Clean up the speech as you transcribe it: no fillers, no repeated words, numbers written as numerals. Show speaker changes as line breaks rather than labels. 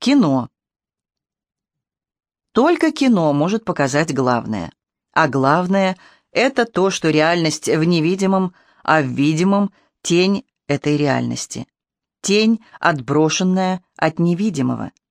Кино. Только кино может показать главное. А главное — это то, что реальность в невидимом, а в видимом — тень этой реальности. Тень, отброшенная от невидимого.